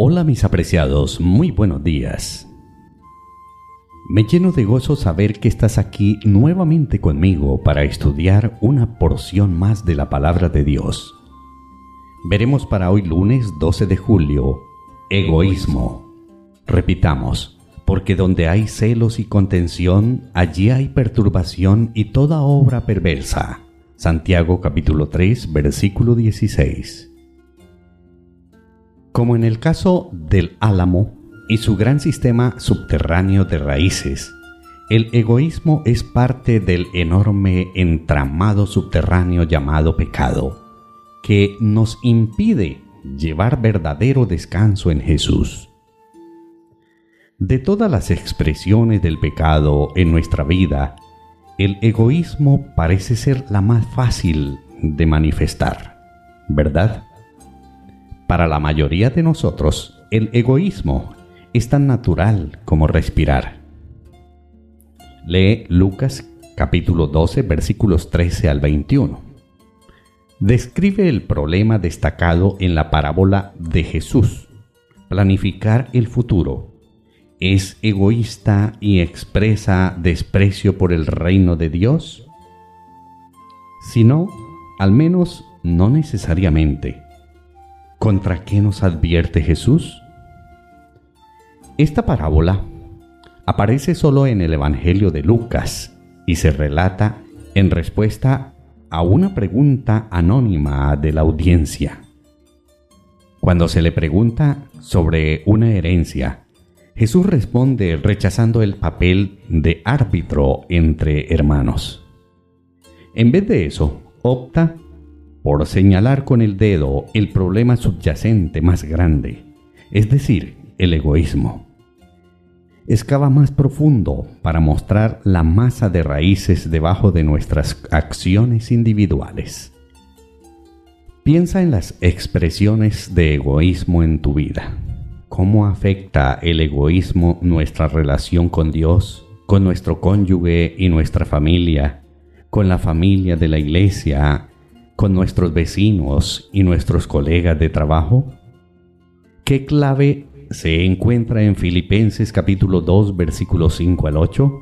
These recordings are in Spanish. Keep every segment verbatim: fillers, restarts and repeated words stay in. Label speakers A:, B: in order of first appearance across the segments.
A: Hola mis apreciados, muy buenos días. Me lleno de gozo saber que estás aquí nuevamente conmigo para estudiar una porción más de la palabra de Dios. Veremos para hoy lunes doce de julio, egoísmo. Repitamos, porque donde hay celos y contención, allí hay perturbación y toda obra perversa. Santiago capítulo tres, versículo dieciséis. Como en el caso del álamo y su gran sistema subterráneo de raíces, el egoísmo es parte del enorme entramado subterráneo llamado pecado, que nos impide llevar verdadero descanso en Jesús. De todas las expresiones del pecado en nuestra vida, el egoísmo parece ser la más fácil de manifestar, ¿verdad? Para la mayoría de nosotros, el egoísmo es tan natural como respirar. Lee Lucas capítulo doce, versículos trece al veintiuno. Describe el problema destacado en la parábola de Jesús. Planificar el futuro. ¿Es egoísta y expresa desprecio por el reino de Dios? Si no, al menos no necesariamente. ¿Contra qué nos advierte Jesús? Esta parábola aparece solo en el Evangelio de Lucas y se relata en respuesta a una pregunta anónima de la audiencia. Cuando se le pregunta sobre una herencia, Jesús responde rechazando el papel de árbitro entre hermanos. En vez de eso, opta por señalar con el dedo el problema subyacente más grande, es decir, el egoísmo. Excava más profundo para mostrar la masa de raíces debajo de nuestras acciones individuales. Piensa en las expresiones de egoísmo en tu vida. ¿Cómo afecta el egoísmo nuestra relación con Dios, con nuestro cónyuge y nuestra familia, con la familia de la iglesia, con nuestros vecinos y nuestros colegas de trabajo? ¿Qué clave se encuentra en Filipenses capítulo dos, versículos cinco al ocho?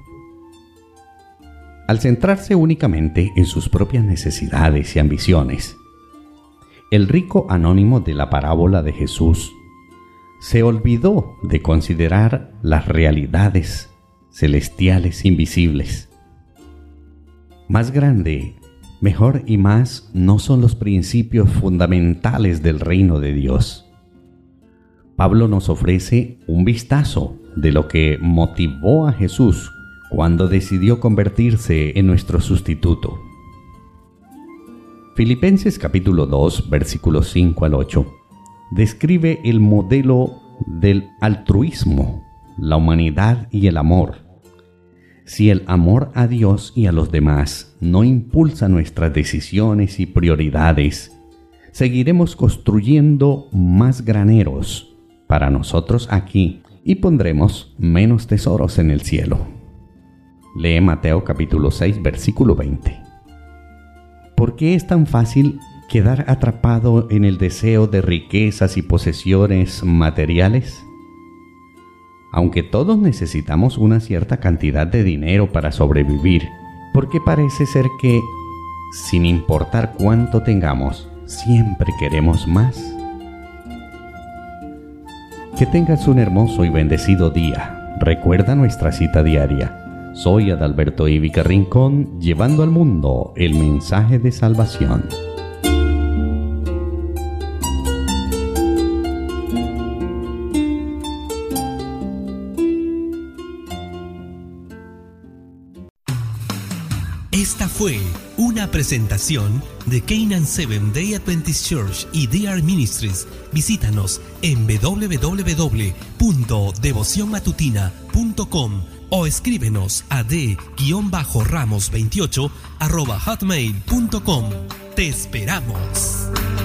A: Al centrarse únicamente en sus propias necesidades y ambiciones, el rico anónimo de la parábola de Jesús se olvidó de considerar las realidades celestiales invisibles. Más grande, mejor y más no son los principios fundamentales del reino de Dios. Pablo nos ofrece un vistazo de lo que motivó a Jesús cuando decidió convertirse en nuestro sustituto. Filipenses capítulo dos, versículos cinco al ocho, describe el modelo del altruismo, la humanidad y el amor. Si el amor a Dios y a los demás no impulsa nuestras decisiones y prioridades, seguiremos construyendo más graneros para nosotros aquí y pondremos menos tesoros en el cielo. Lee Mateo capítulo seis, versículo veinte. ¿Por qué es tan fácil quedar atrapado en el deseo de riquezas y posesiones materiales? Aunque todos necesitamos una cierta cantidad de dinero para sobrevivir, porque parece ser que, sin importar cuánto tengamos, siempre queremos más. Que tengas un hermoso y bendecido día. Recuerda nuestra cita diaria. Soy Adalberto Ivica Rincón, llevando al mundo el mensaje de salvación.
B: Esta fue una presentación de Canaan Seventh Day Adventist Church y D R Ministries. Visítanos en doble u doble u doble u punto devoción matutina punto com o escríbenos a d ramos veintiocho arroba hotmail punto com. ¡Te esperamos!